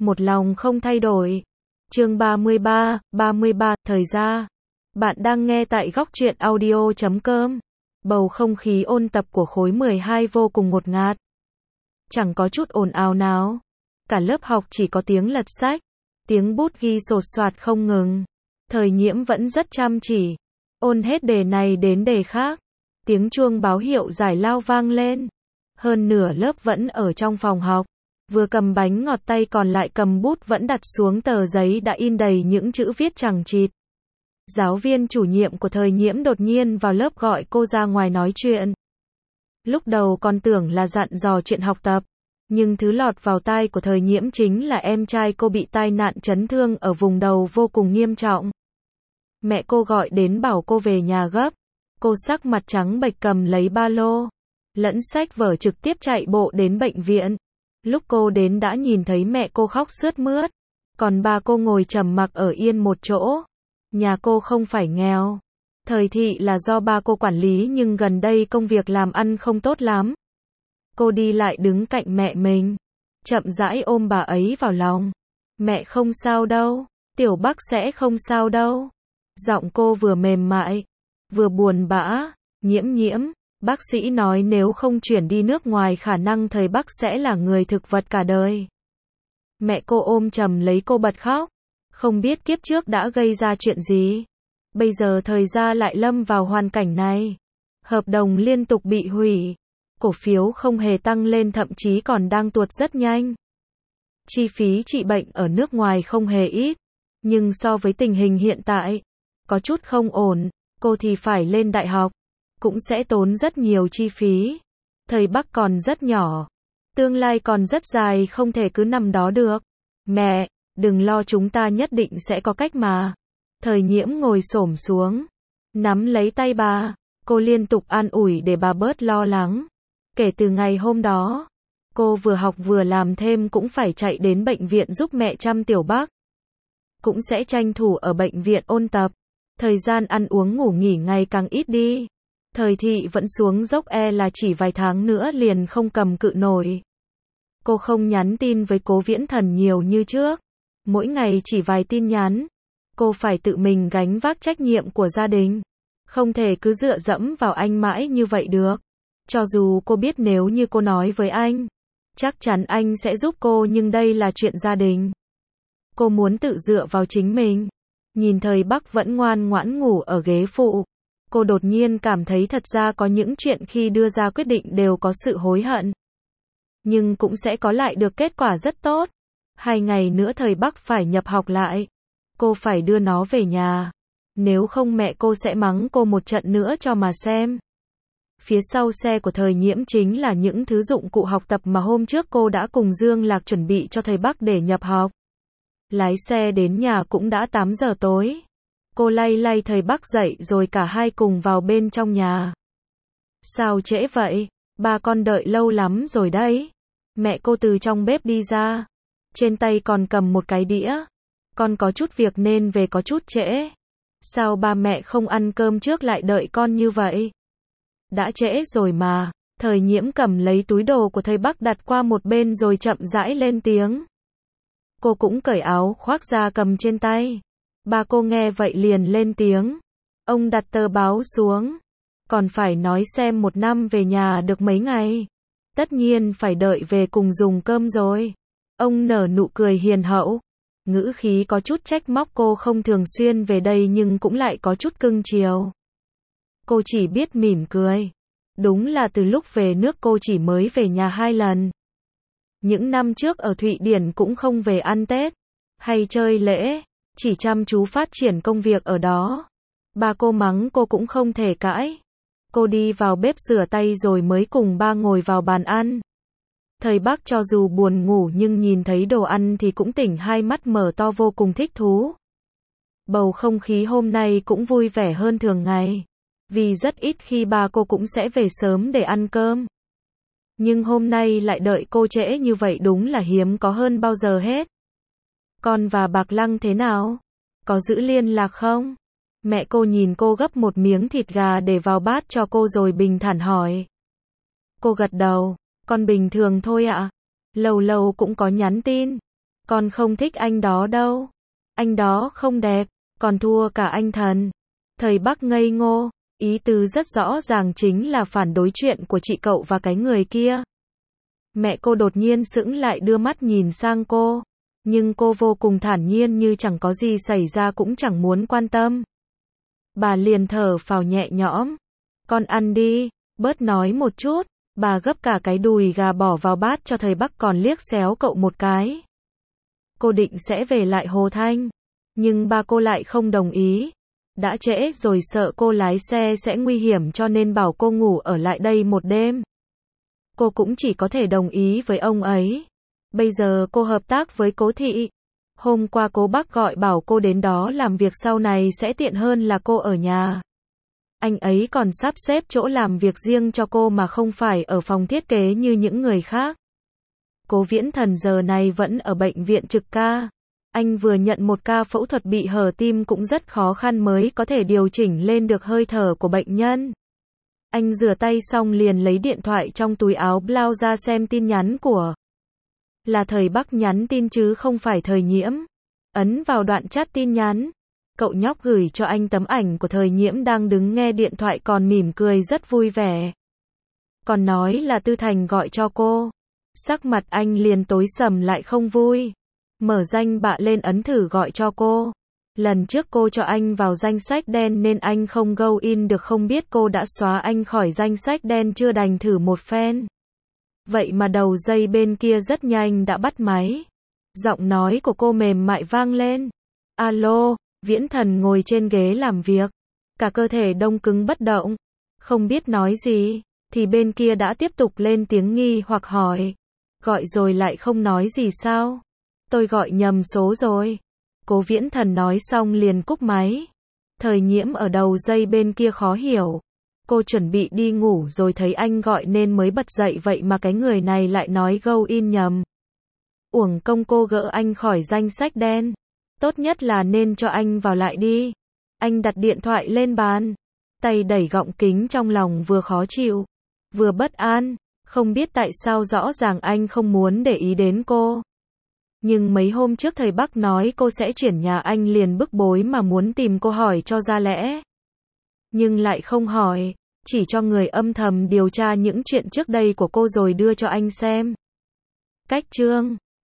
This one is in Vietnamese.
một lòng không thay đổi. Chương 33, thời gian. Bạn đang nghe tại góc truyện audio.com. Bầu không khí ôn tập của khối 12 vô cùng ngột ngạt. Chẳng có chút ồn ào nào. Cả lớp học chỉ có tiếng lật sách, tiếng bút ghi sột soạt không ngừng. Thời Nhiễm vẫn rất chăm chỉ, ôn hết đề này đến đề khác. Tiếng chuông báo hiệu giải lao vang lên. Hơn nửa lớp vẫn ở trong phòng học, vừa cầm bánh ngọt tay còn lại cầm bút vẫn đặt xuống tờ giấy đã in đầy những chữ viết chằng chịt. Giáo viên chủ nhiệm của Thời Nhiễm đột nhiên vào lớp gọi cô ra ngoài nói chuyện. Lúc đầu còn tưởng là dặn dò chuyện học tập, nhưng thứ lọt vào tai của Thời Nhiễm chính là em trai cô bị tai nạn chấn thương ở vùng đầu vô cùng nghiêm trọng. Mẹ cô gọi đến bảo cô về nhà gấp. Cô sắc mặt trắng bệch cầm lấy ba lô lẫn sách vở trực tiếp chạy bộ đến bệnh viện. Lúc cô đến đã nhìn thấy mẹ cô khóc sướt mướt, còn ba cô ngồi trầm mặc ở yên một chỗ. Nhà cô không phải nghèo, thời thị là do ba cô quản lý nhưng gần đây công việc làm ăn không tốt lắm. Cô đi lại đứng cạnh mẹ mình, chậm rãi ôm bà ấy vào lòng. Mẹ không sao đâu, Tiểu Bắc sẽ không sao đâu. Giọng cô vừa mềm mại, vừa buồn bã. Nhiễm, bác sĩ nói nếu không chuyển đi nước ngoài khả năng Thời Bắc sẽ là người thực vật cả đời. Mẹ cô ôm chầm lấy cô bật khóc. Không biết kiếp trước đã gây ra chuyện gì. Bây giờ Thời gia lại lâm vào hoàn cảnh này. Hợp đồng liên tục bị hủy. Cổ phiếu không hề tăng lên thậm chí còn đang tuột rất nhanh. Chi phí trị bệnh ở nước ngoài không hề ít. Nhưng so với tình hình hiện tại, có chút không ổn. Cô thì phải lên đại học, cũng sẽ tốn rất nhiều chi phí. Thời Bắc còn rất nhỏ, tương lai còn rất dài không thể cứ nằm đó được. Mẹ, đừng lo chúng ta nhất định sẽ có cách mà. Thời Nhiễm ngồi xổm xuống, nắm lấy tay bà, cô liên tục an ủi để bà bớt lo lắng. Kể từ ngày hôm đó, cô vừa học vừa làm thêm cũng phải chạy đến bệnh viện giúp mẹ chăm Tiểu Bắc. Cũng sẽ tranh thủ ở bệnh viện ôn tập. Thời gian ăn uống ngủ nghỉ ngày càng ít đi. Thời thị vẫn xuống dốc là chỉ vài tháng nữa liền không cầm cự nổi. Cô không nhắn tin với Cố Viễn Thần nhiều như trước. Mỗi ngày chỉ vài tin nhắn. Cô phải tự mình gánh vác trách nhiệm của gia đình. Không thể cứ dựa dẫm vào anh mãi như vậy được. Cho dù cô biết nếu như cô nói với anh, chắc chắn anh sẽ giúp cô nhưng đây là chuyện gia đình. Cô muốn tự dựa vào chính mình. Nhìn Thời Bắc vẫn ngoan ngoãn ngủ ở ghế phụ. Cô đột nhiên cảm thấy thật ra có những chuyện khi đưa ra quyết định đều có sự hối hận. Nhưng cũng sẽ có lại được kết quả rất tốt. 2 ngày nữa Thời Bắc phải nhập học lại. Cô phải đưa nó về nhà. Nếu không mẹ cô sẽ mắng cô một trận nữa cho mà xem. Phía sau xe của Thời Nhiễm chính là những thứ dụng cụ học tập mà hôm trước cô đã cùng Dương Lạc chuẩn bị cho Thời Bắc để nhập học. Lái xe đến nhà cũng đã 8 giờ tối. Cô lay Thời Bắc dậy rồi cả hai cùng vào bên trong nhà. Sao trễ vậy? Ba con đợi lâu lắm rồi đấy. Mẹ cô từ trong bếp đi ra. Trên tay còn cầm một cái đĩa. Con có chút việc nên về có chút trễ. Sao ba mẹ không ăn cơm trước lại đợi con như vậy? Đã trễ rồi mà. Thời Nhiễm cầm lấy túi đồ của Thời Bắc đặt qua một bên rồi chậm rãi lên tiếng. Cô cũng cởi áo khoác ra cầm trên tay. Ba cô nghe vậy liền lên tiếng. Ông đặt tờ báo xuống. Còn phải nói xem 1 năm về nhà được mấy ngày. Tất nhiên phải đợi về cùng dùng cơm rồi. Ông nở nụ cười hiền hậu. Ngữ khí có chút trách móc cô không thường xuyên về đây nhưng cũng lại có chút cưng chiều. Cô chỉ biết mỉm cười. Đúng là từ lúc về nước cô chỉ mới về nhà 2 lần. Những năm trước ở Thụy Điển cũng không về ăn Tết hay chơi lễ, chỉ chăm chú phát triển công việc ở đó. Ba cô mắng cô cũng không thể cãi. Cô đi vào bếp rửa tay rồi mới cùng ba ngồi vào bàn ăn. Thời Bắc cho dù buồn ngủ nhưng nhìn thấy đồ ăn thì cũng tỉnh hai mắt mở to vô cùng thích thú. Bầu không khí hôm nay cũng vui vẻ hơn thường ngày. Vì rất ít khi ba cô cũng sẽ về sớm để ăn cơm. Nhưng hôm nay lại đợi cô trễ như vậy đúng là hiếm có hơn bao giờ hết. Con và Bạc Lăng thế nào? Có giữ liên lạc không? Mẹ cô nhìn cô gấp một miếng thịt gà để vào bát cho cô rồi bình thản hỏi. Cô gật đầu. Con bình thường thôi ạ. Lâu lâu cũng có nhắn tin. Con không thích anh đó đâu. Anh đó không đẹp, còn thua cả anh Thần. Thầy Bắc ngây ngô, ý tứ rất rõ ràng chính là phản đối chuyện của chị cậu và cái người kia. Mẹ cô đột nhiên sững lại đưa mắt nhìn sang cô. Nhưng cô vô cùng thản nhiên như chẳng có gì xảy ra cũng chẳng muốn quan tâm. Bà liền thở phào nhẹ nhõm. Con ăn đi, bớt nói một chút. Bà gấp cả cái đùi gà bỏ vào bát cho thầy Bắc còn liếc xéo cậu một cái. Cô định sẽ về lại Hồ Thanh. Nhưng ba cô lại không đồng ý. Đã trễ rồi sợ cô lái xe sẽ nguy hiểm cho nên bảo cô ngủ ở lại đây một đêm. Cô cũng chỉ có thể đồng ý với ông ấy. Bây giờ cô hợp tác với Cố Thị. Hôm qua Cố Bắc gọi bảo cô đến đó làm việc sau này sẽ tiện hơn là cô ở nhà. Anh ấy còn sắp xếp chỗ làm việc riêng cho cô mà không phải ở phòng thiết kế như những người khác. Cố Viễn Thần giờ này vẫn ở bệnh viện trực ca. Anh vừa nhận một ca phẫu thuật bị hở tim cũng rất khó khăn mới có thể điều chỉnh lên được hơi thở của bệnh nhân. Anh rửa tay xong liền lấy điện thoại trong túi áo blau ra xem tin nhắn của. Là thầy Bắc nhắn tin chứ không phải Thời Nhiễm. Ấn vào đoạn chat tin nhắn. Cậu nhóc gửi cho anh tấm ảnh của Thời Nhiễm đang đứng nghe điện thoại còn mỉm cười rất vui vẻ. Còn nói là Tư Thành gọi cho cô. Sắc mặt anh liền tối sầm lại không vui. Mở danh bạ lên ấn thử gọi cho cô. Lần trước cô cho anh vào danh sách đen nên anh không go in được, không biết cô đã xóa anh khỏi danh sách đen chưa, đành thử một phen. Vậy mà đầu dây bên kia rất nhanh đã bắt máy. Giọng nói của cô mềm mại vang lên. Alo, Viễn Thần ngồi trên ghế làm việc. Cả cơ thể đông cứng bất động. Không biết nói gì, thì bên kia đã tiếp tục lên tiếng nghi hoặc hỏi. Gọi rồi lại không nói gì sao? Tôi gọi nhầm số rồi. Cố Viễn Thần nói xong liền cúp máy. Thời Nhiễm ở đầu dây bên kia khó hiểu. Cô chuẩn bị đi ngủ rồi thấy anh gọi nên mới bật dậy, vậy mà cái người này lại nói go in nhầm. Uổng công cô gỡ anh khỏi danh sách đen. Tốt nhất là nên cho anh vào lại đi. Anh đặt điện thoại lên bàn. Tay đẩy gọng kính, trong lòng vừa khó chịu, vừa bất an. Không biết tại sao rõ ràng anh không muốn để ý đến cô. Nhưng mấy hôm trước thầy Bắc nói cô sẽ chuyển nhà, anh liền bức bối mà muốn tìm cô hỏi cho ra lẽ. Nhưng lại không hỏi, chỉ cho người âm thầm điều tra những chuyện trước đây của cô rồi đưa cho anh xem. Cách chương